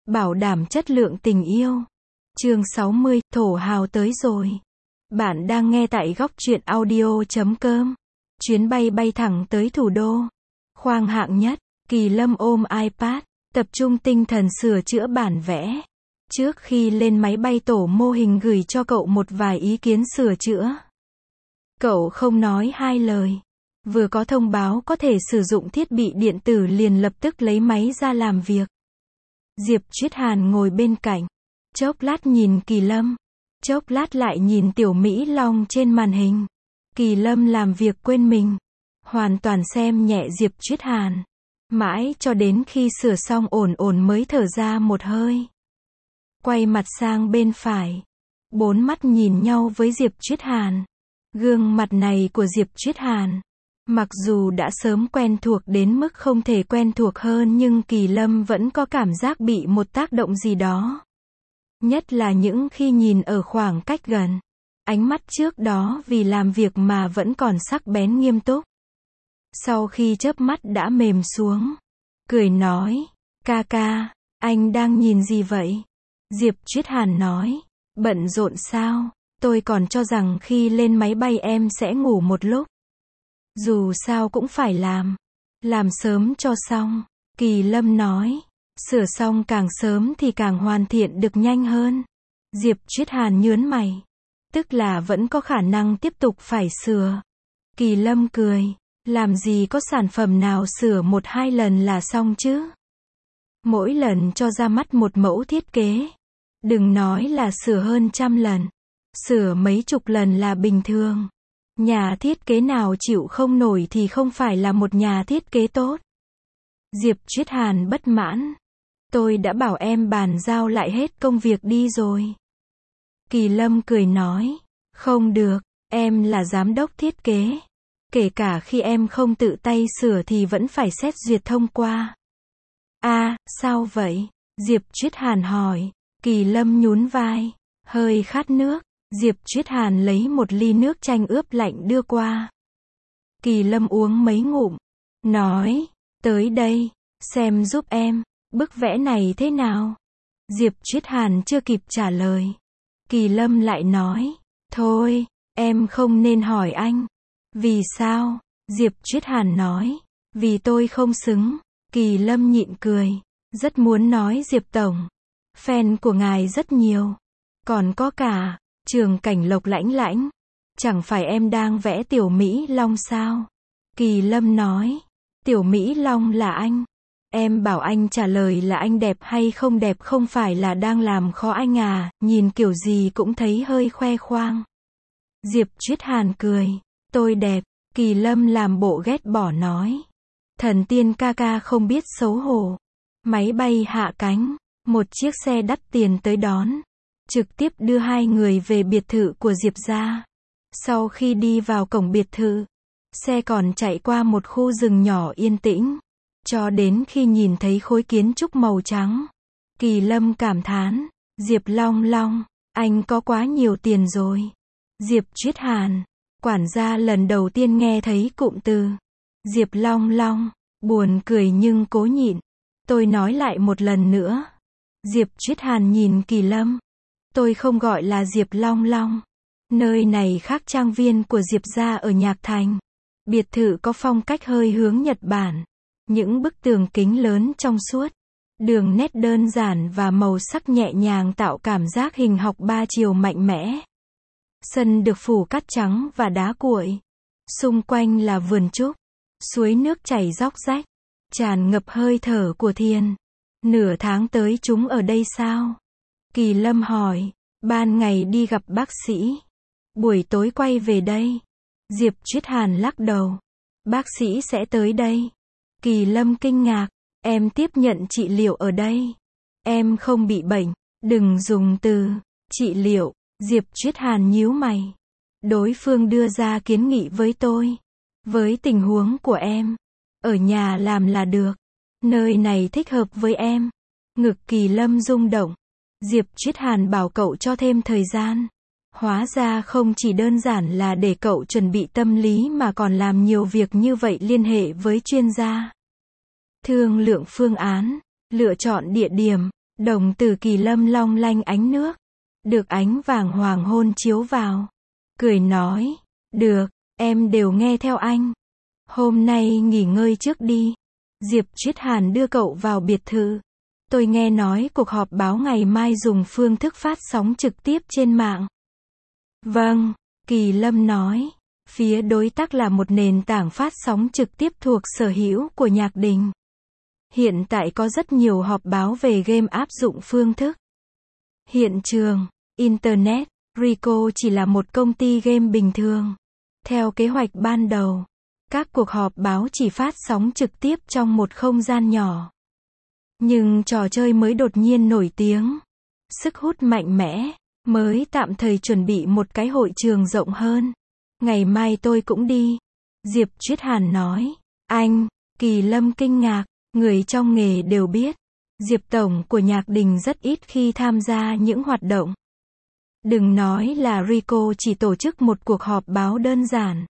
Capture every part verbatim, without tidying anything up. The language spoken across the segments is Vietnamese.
bảo đảm chất lượng tình yêu. Chương sáu mươi, thổ hào tới rồi. Bạn đang nghe tại góc truyện audio chấm com. Chuyến bay bay thẳng tới thủ đô. Khoang hạng nhất, Kỳ Lâm ôm iPad, tập trung tinh thần sửa chữa bản vẽ. Trước khi lên máy bay tổ mô hình gửi cho cậu một vài ý kiến sửa chữa. Cậu không nói hai lời. Vừa có thông báo có thể sử dụng thiết bị điện tử liền lập tức lấy máy ra làm việc. Diệp Triết Hàn ngồi bên cạnh. Chốc lát nhìn Kỳ Lâm. Chốc lát lại nhìn Tiểu Mỹ Long trên màn hình. Kỳ Lâm làm việc quên mình. Hoàn toàn xem nhẹ Diệp Triết Hàn. Mãi cho đến khi sửa xong ổn ổn mới thở ra một hơi. Quay mặt sang bên phải. Bốn mắt nhìn nhau với Diệp Triết Hàn. Gương mặt này của Diệp Triết Hàn. Mặc dù đã sớm quen thuộc đến mức không thể quen thuộc hơn nhưng Kỳ Lâm vẫn có cảm giác bị một tác động gì đó. Nhất là những khi nhìn ở khoảng cách gần. Ánh mắt trước đó vì làm việc mà vẫn còn sắc bén nghiêm túc. Sau khi chớp mắt đã mềm xuống. Cười nói, ca ca, anh đang nhìn gì vậy? Diệp Triết Hàn nói, bận rộn sao? Tôi còn cho rằng khi lên máy bay em sẽ ngủ một lúc. Dù sao cũng phải làm. Làm sớm cho xong. Kỳ Lâm nói, sửa xong càng sớm thì càng hoàn thiện được nhanh hơn. Diệp Triết Hàn nhớn mày. Tức là vẫn có khả năng tiếp tục phải sửa. Kỳ Lâm cười, làm gì có sản phẩm nào sửa một hai lần là xong chứ. Mỗi lần cho ra mắt một mẫu thiết kế. Đừng nói là sửa hơn trăm lần. Sửa mấy chục lần là bình thường. Nhà thiết kế nào chịu không nổi thì không phải là một nhà thiết kế tốt. Diệp Triết Hàn bất mãn. Tôi đã bảo em bàn giao lại hết công việc đi rồi. Kỳ Lâm cười nói, không được, em là giám đốc thiết kế. Kể cả khi em không tự tay sửa thì vẫn phải xét duyệt thông qua. À, sao vậy? Diệp Triết Hàn hỏi. Kỳ Lâm nhún vai, hơi khát nước. Diệp Triết Hàn lấy một ly nước chanh ướp lạnh đưa qua. Kỳ Lâm uống mấy ngụm. Nói, tới đây, xem giúp em, bức vẽ này thế nào? Diệp Triết Hàn chưa kịp trả lời. Kỳ Lâm lại nói, thôi, em không nên hỏi anh. Vì sao? Diệp Triết Hàn nói, vì tôi không xứng. Kỳ Lâm nhịn cười, rất muốn nói Diệp Tổng. Fan của ngài rất nhiều. Còn có cả Trường Cảnh Lộc lãnh lãnh. Chẳng phải em đang vẽ Tiểu Mỹ Long sao? Kỳ Lâm nói, Tiểu Mỹ Long là anh. Em bảo anh trả lời là anh đẹp hay không đẹp không phải là đang làm khó anh à, nhìn kiểu gì cũng thấy hơi khoe khoang. Diệp Triết Hàn cười, tôi đẹp. Kỳ Lâm làm bộ ghét bỏ nói. Thần tiên ca ca không biết xấu hổ. Máy bay hạ cánh, một chiếc xe đắt tiền tới đón. Trực tiếp đưa hai người về biệt thự của Diệp gia. Sau khi đi vào cổng biệt thự, xe còn chạy qua một khu rừng nhỏ yên tĩnh. Cho đến khi nhìn thấy khối kiến trúc màu trắng. Kỳ Lâm cảm thán, Diệp Long Long, anh có quá nhiều tiền rồi. Diệp Triết Hàn, quản gia lần đầu tiên nghe thấy cụm từ Diệp Long Long, buồn cười nhưng cố nhịn. Tôi nói lại một lần nữa. Diệp Triết Hàn nhìn Kỳ Lâm. Tôi không gọi là Diệp Long Long. Nơi này khác trang viên của Diệp gia ở Nhạc Thành. Biệt thự có phong cách hơi hướng Nhật Bản. Những bức tường kính lớn trong suốt. Đường nét đơn giản và màu sắc nhẹ nhàng tạo cảm giác hình học ba chiều mạnh mẽ. Sân được phủ cát trắng và đá cuội. Xung quanh là vườn trúc. Suối nước chảy róc rách. Tràn ngập hơi thở của thiên. Nửa tháng tới chúng ở đây sao? Kỳ Lâm hỏi. Ban ngày đi gặp bác sĩ. Buổi tối quay về đây. Diệp Triết Hàn lắc đầu. Bác sĩ sẽ tới đây. Kỳ Lâm kinh ngạc. Em tiếp nhận trị liệu ở đây. Em không bị bệnh. Đừng dùng từ trị liệu. Diệp Triết Hàn nhíu mày. Đối phương đưa ra kiến nghị với tôi. Với tình huống của em, ở nhà làm là được. Nơi này thích hợp với em. Ngực Kỳ Lâm rung động. Diệp Triết Hàn bảo cậu cho thêm thời gian. Hóa ra không chỉ đơn giản là để cậu chuẩn bị tâm lý mà còn làm nhiều việc như vậy, liên hệ với chuyên gia. Thương lượng phương án, lựa chọn địa điểm, Đồng tử Kỳ Lâm long lanh ánh nước, được ánh vàng hoàng hôn chiếu vào. Cười nói, được, em đều nghe theo anh. Hôm nay nghỉ ngơi trước đi. Diệp Triết Hàn đưa cậu vào biệt thự. Tôi nghe nói cuộc họp báo ngày mai dùng phương thức phát sóng trực tiếp trên mạng. Vâng, Kỳ Lâm nói. Phía đối tác là một nền tảng phát sóng trực tiếp thuộc sở hữu của Nhạc Đình. Hiện tại có rất nhiều họp báo về game áp dụng phương thức. Hiện trường, Internet, Rico chỉ là một công ty game bình thường. Theo kế hoạch ban đầu, các cuộc họp báo chỉ phát sóng trực tiếp trong một không gian nhỏ. Nhưng trò chơi mới đột nhiên nổi tiếng. Sức hút mạnh mẽ, mới tạm thời chuẩn bị một cái hội trường rộng hơn. Ngày mai tôi cũng đi. Diệp Triết Hàn nói. Anh, Kỳ Lâm kinh ngạc, người trong nghề đều biết. Diệp Tổng của Nhạc Đình rất ít khi tham gia những hoạt động. Đừng nói là Rico chỉ tổ chức một cuộc họp báo đơn giản.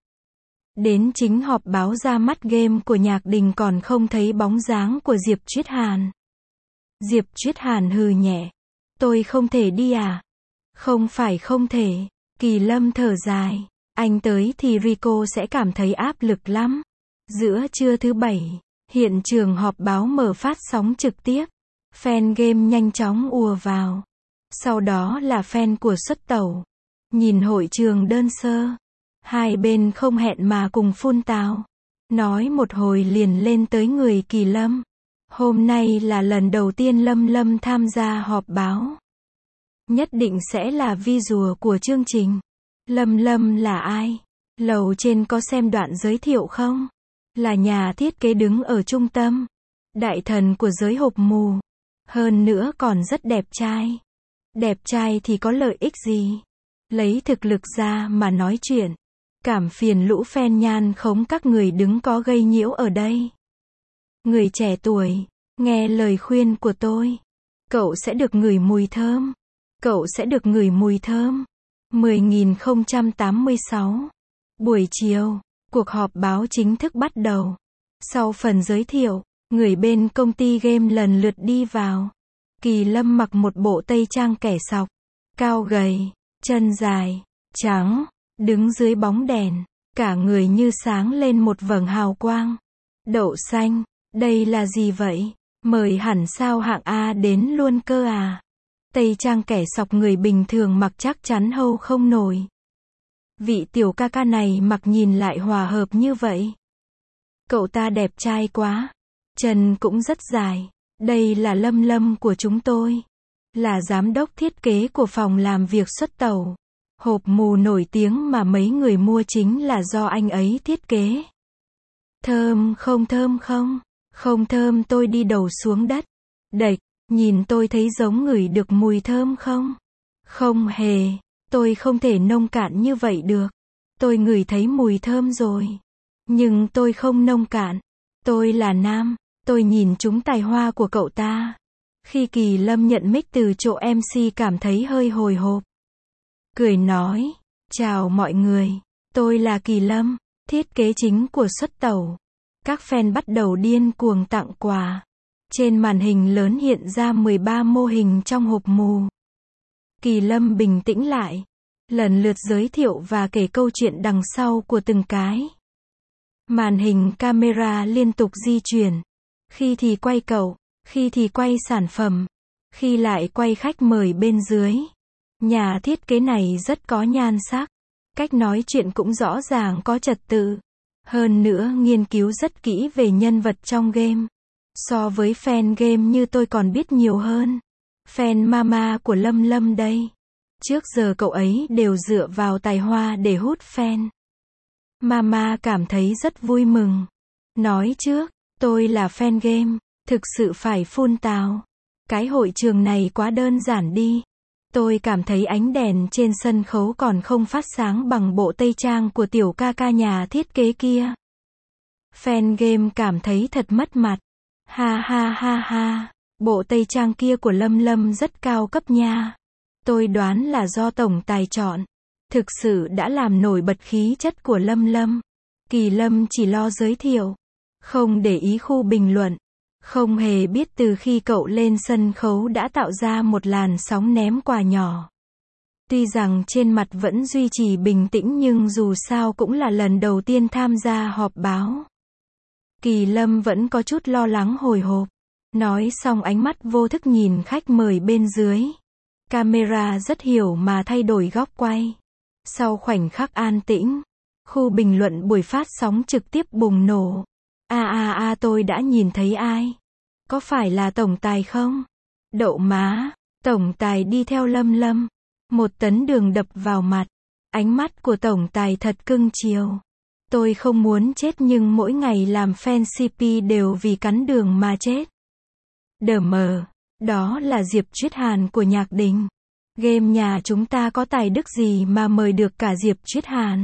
Đến chính họp báo ra mắt game của Nhạc Đình còn không thấy bóng dáng của Diệp Triết Hàn. Diệp Triết Hàn hừ nhẹ. Tôi không thể đi à? Không phải không thể. Kỳ Lâm thở dài. Anh tới thì Rico sẽ cảm thấy áp lực lắm. Giữa trưa thứ bảy, hiện trường họp báo mở phát sóng trực tiếp. Fan game nhanh chóng ùa vào. Sau đó là fan của Xuất Tẩu. Nhìn hội trường đơn sơ. Hai bên không hẹn mà cùng phun tào. Nói một hồi liền lên tới người Kỳ Lâm. Hôm nay là lần đầu tiên Lâm Lâm tham gia họp báo. Nhất định sẽ là visual của chương trình. Lâm Lâm là ai? Lầu trên có xem đoạn giới thiệu không? Là nhà thiết kế đứng ở trung tâm. Đại thần của giới hộp mù. Hơn nữa còn rất đẹp trai. Đẹp trai thì có lợi ích gì? Lấy thực lực ra mà nói chuyện. Cảm phiền lũ fan nhan khống các người đứng có gây nhiễu ở đây. Người trẻ tuổi, nghe lời khuyên của tôi. Cậu sẽ được ngửi mùi thơm. Cậu sẽ được ngửi mùi thơm. mười nghìn không trăm tám mươi sáu. Buổi chiều, cuộc họp báo chính thức bắt đầu. Sau phần giới thiệu, người bên công ty game lần lượt đi vào. Kỳ Lâm mặc một bộ tây trang kẻ sọc, cao gầy, chân dài, trắng, đứng dưới bóng đèn, cả người như sáng lên một vầng hào quang. Đậu xanh, đây là gì vậy? Mời hẳn sao hạng A đến luôn cơ à? Tây trang kẻ sọc người bình thường mặc chắc chắn hâu không nổi. Vị tiểu ca ca này mặc nhìn lại hòa hợp như vậy. Cậu ta đẹp trai quá. Chân cũng rất dài. Đây là Lâm Lâm của chúng tôi. Là giám đốc thiết kế của phòng làm việc Xuất Tẩu. Hộp mù nổi tiếng mà mấy người mua chính là do anh ấy thiết kế. Thơm không thơm không? Không thơm tôi đi đầu xuống đất. Đệch, nhìn tôi thấy giống ngửi được mùi thơm không? Không hề, tôi không thể nông cạn như vậy được. Tôi ngửi thấy mùi thơm rồi. Nhưng tôi không nông cạn. Tôi là nam, tôi nhìn trúng tài hoa của cậu ta. Khi Kỳ Lâm nhận mic từ chỗ em xê cảm thấy hơi hồi hộp. Cười nói, chào mọi người, tôi là Kỳ Lâm, thiết kế chính của Xuất Tẩu. Các fan bắt đầu điên cuồng tặng quà. Trên màn hình lớn hiện ra mười ba mô hình trong hộp mù. Kỳ Lâm bình tĩnh lại, lần lượt giới thiệu và kể câu chuyện đằng sau của từng cái. Màn hình camera liên tục di chuyển. Khi thì quay cậu, khi thì quay sản phẩm, khi lại quay khách mời bên dưới. Nhà thiết kế này rất có nhan sắc. Cách nói chuyện cũng rõ ràng có trật tự. Hơn nữa nghiên cứu rất kỹ về nhân vật trong game. So với fan game như tôi còn biết nhiều hơn. Fan mama của Lâm Lâm đây. Trước giờ cậu ấy đều dựa vào tài hoa để hút fan. Mama cảm thấy rất vui mừng. Nói trước, tôi là fan game, thực sự phải phun tào. Cái hội trường này quá đơn giản đi. Tôi cảm thấy ánh đèn trên sân khấu còn không phát sáng bằng bộ tây trang của tiểu ca ca nhà thiết kế kia. Fan game cảm thấy thật mất mặt. Ha ha ha ha, bộ tây trang kia của Lâm Lâm rất cao cấp nha. Tôi đoán là do tổng tài chọn. Thực sự đã làm nổi bật khí chất của Lâm Lâm. Kỳ Lâm chỉ lo giới thiệu, không để ý khu bình luận. Không hề biết từ khi cậu lên sân khấu đã tạo ra một làn sóng ném quà nhỏ. Tuy rằng trên mặt vẫn duy trì bình tĩnh nhưng dù sao cũng là lần đầu tiên tham gia họp báo. Kỳ Lâm vẫn có chút lo lắng hồi hộp. Nói xong ánh mắt vô thức nhìn khách mời bên dưới. Camera rất hiểu mà thay đổi góc quay. Sau khoảnh khắc an tĩnh, khu bình luận buổi phát sóng trực tiếp bùng nổ. A a a tôi đã nhìn thấy ai? Có phải là tổng tài không? Đậu má, tổng tài đi theo Lâm Lâm. Một tấn đường đập vào mặt. Ánh mắt của tổng tài thật cưng chiều. Tôi không muốn chết nhưng mỗi ngày làm fan xê pê đều vì cắn đường mà chết. Đờ mờ, đó là Diệp Chuyết Hàn của Nhạc Đình. Game nhà chúng ta có tài đức gì mà mời được cả Diệp Chuyết Hàn.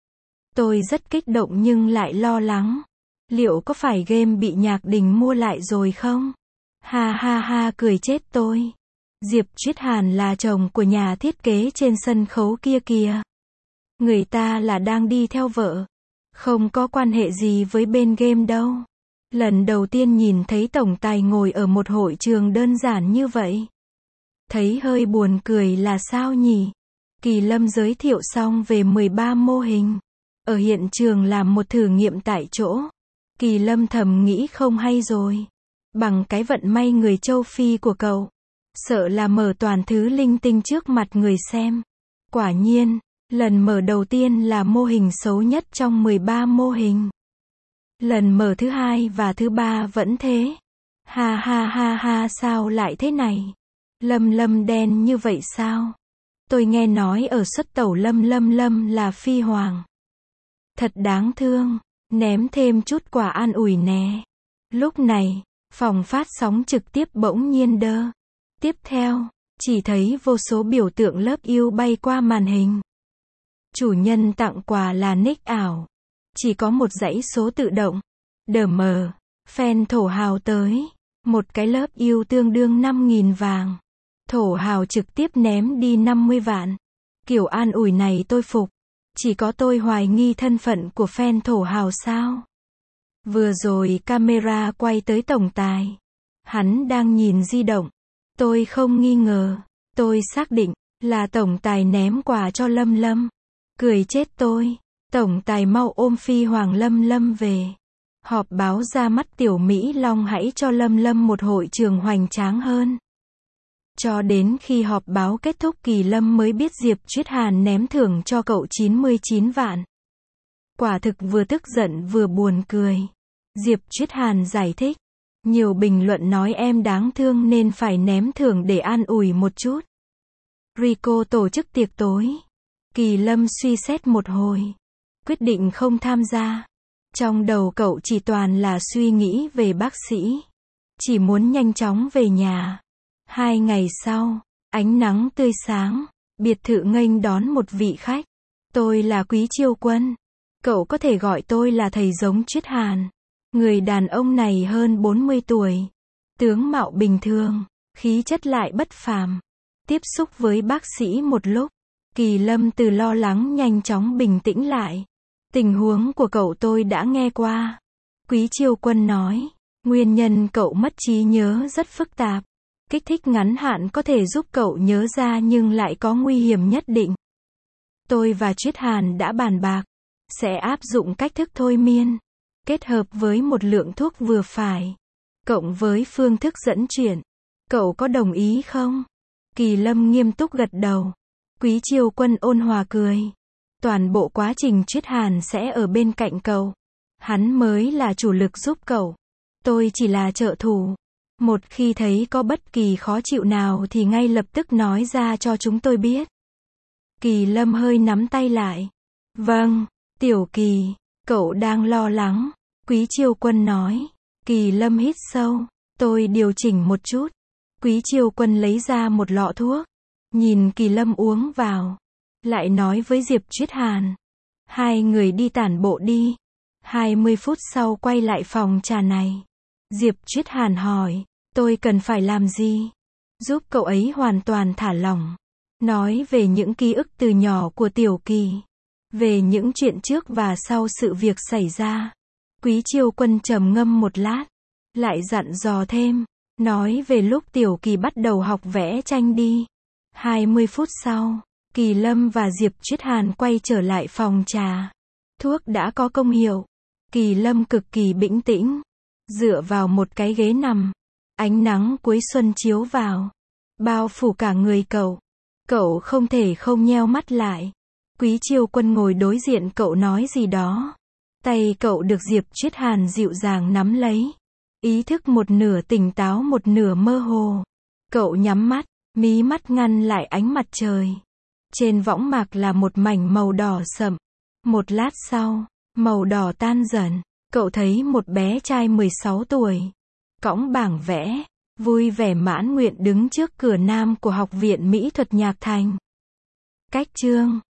Tôi rất kích động nhưng lại lo lắng. Liệu có phải game bị Nhạc Đình mua lại rồi không? Ha ha ha cười chết tôi. Diệp Chuyết Hàn là chồng của nhà thiết kế trên sân khấu kia kìa. Người ta là đang đi theo vợ. Không có quan hệ gì với bên game đâu. Lần đầu tiên nhìn thấy tổng tài ngồi ở một hội trường đơn giản như vậy. Thấy hơi buồn cười là sao nhỉ? Kỳ Lâm giới thiệu xong về mười ba mô hình. Ở hiện trường làm một thử nghiệm tại chỗ. Kỳ Lâm thầm nghĩ không hay rồi. Bằng cái vận may người châu Phi của cậu. Sợ là mở toàn thứ linh tinh trước mặt người xem. Quả nhiên, lần mở đầu tiên là mô hình xấu nhất trong mười ba mô hình. Lần mở thứ hai và thứ ba vẫn thế. Ha ha ha ha sao lại thế này? Lâm Lâm đen như vậy sao? Tôi nghe nói ở xuất tẩu Lâm Lâm Lâm là phi hoàng. Thật đáng thương, ném thêm chút quà an ủi nè. Lúc này, phòng phát sóng trực tiếp bỗng nhiên đơ. Tiếp theo, chỉ thấy vô số biểu tượng lớp yêu bay qua màn hình. Chủ nhân tặng quà là nick ảo. Chỉ có một dãy số tự động. Đờ mờ, fan thổ hào tới. Một cái lớp yêu tương đương năm nghìn vàng. Thổ hào trực tiếp ném đi năm mươi vạn. Kiểu an ủi này tôi phục. Chỉ có tôi hoài nghi thân phận của fan thổ hào sao? Vừa rồi camera quay tới tổng tài. Hắn đang nhìn di động. Tôi không nghi ngờ. Tôi xác định là tổng tài ném quà cho Lâm Lâm. Cười chết tôi. Tổng tài mau ôm phi hoàng Lâm Lâm về. Họp báo ra mắt tiểu Mỹ Long hãy cho Lâm Lâm một hội trường hoành tráng hơn. Cho đến khi họp báo kết thúc Kỳ Lâm mới biết Diệp Chuyết Hàn ném thưởng cho cậu chín mươi chín vạn. Quả thực vừa tức giận vừa buồn cười. Diệp Chuyết Hàn giải thích. Nhiều bình luận nói em đáng thương nên phải ném thưởng để an ủi một chút. Rico tổ chức tiệc tối. Kỳ Lâm suy xét một hồi. Quyết định không tham gia. Trong đầu cậu chỉ toàn là suy nghĩ về bác sĩ. Chỉ muốn nhanh chóng về nhà. Hai ngày sau, ánh nắng tươi sáng, biệt thự nghênh đón một vị khách. Tôi là Quý Chiêu Quân. Cậu có thể gọi tôi là thầy giống Chuyết Hàn. Người đàn ông này hơn bốn mươi tuổi. Tướng mạo bình thường, khí chất lại bất phàm. Tiếp xúc với bác sĩ một lúc, Kỳ Lâm từ lo lắng nhanh chóng bình tĩnh lại. Tình huống của cậu tôi đã nghe qua. Quý Chiêu Quân nói, nguyên nhân cậu mất trí nhớ rất phức tạp. Kích thích ngắn hạn có thể giúp cậu nhớ ra nhưng lại có nguy hiểm nhất định. Tôi và Chuyết Hàn đã bàn bạc, sẽ áp dụng cách thức thôi miên, kết hợp với một lượng thuốc vừa phải, cộng với phương thức dẫn chuyển. Cậu có đồng ý không? Kỳ Lâm nghiêm túc gật đầu. Quý Chiêu Quân ôn hòa cười. Toàn bộ quá trình Chuyết Hàn sẽ ở bên cạnh cậu. Hắn mới là chủ lực giúp cậu. Tôi chỉ là trợ thủ. Một khi thấy có bất kỳ khó chịu nào thì ngay lập tức nói ra cho chúng tôi biết. Kỳ Lâm hơi nắm tay lại. Vâng, Tiểu Kỳ, cậu đang lo lắng. Quý Chiêu Quân nói. Kỳ Lâm hít sâu. Tôi điều chỉnh một chút. Quý Chiêu Quân lấy ra một lọ thuốc. Nhìn Kỳ Lâm uống vào. Lại nói với Diệp Chuyết Hàn. Hai người đi tản bộ đi. hai mươi phút sau quay lại phòng trà này. Diệp Chuyết Hàn hỏi. Tôi cần phải làm gì? Giúp cậu ấy hoàn toàn thả lỏng. Nói về những ký ức từ nhỏ của Tiểu Kỳ. Về những chuyện trước và sau sự việc xảy ra. Quý Chiêu Quân trầm ngâm một lát. lại dặn dò thêm, nói về lúc Tiểu Kỳ bắt đầu học vẽ tranh đi. hai mươi phút sau, Kỳ Lâm và Diệp Triết Hàn quay trở lại phòng trà. Thuốc đã có công hiệu. Kỳ Lâm cực kỳ bình tĩnh, dựa vào một cái ghế nằm. Ánh nắng cuối xuân chiếu vào, bao phủ cả người cậu. Cậu không thể không nheo mắt lại. Quý Chiêu Quân ngồi đối diện cậu nói gì đó. Tay cậu được Diệp Triết Hàn dịu dàng nắm lấy. Ý thức một nửa tỉnh táo một nửa mơ hồ. Cậu nhắm mắt, mí mắt ngăn lại ánh mặt trời. Trên võng mạc là một mảnh màu đỏ sậm. Một lát sau, màu đỏ tan dần. Cậu thấy một bé trai mười sáu tuổi, cõng bảng vẽ, vui vẻ mãn nguyện đứng trước cửa nam của Học viện Mỹ thuật Nhạc Thành. Cách chương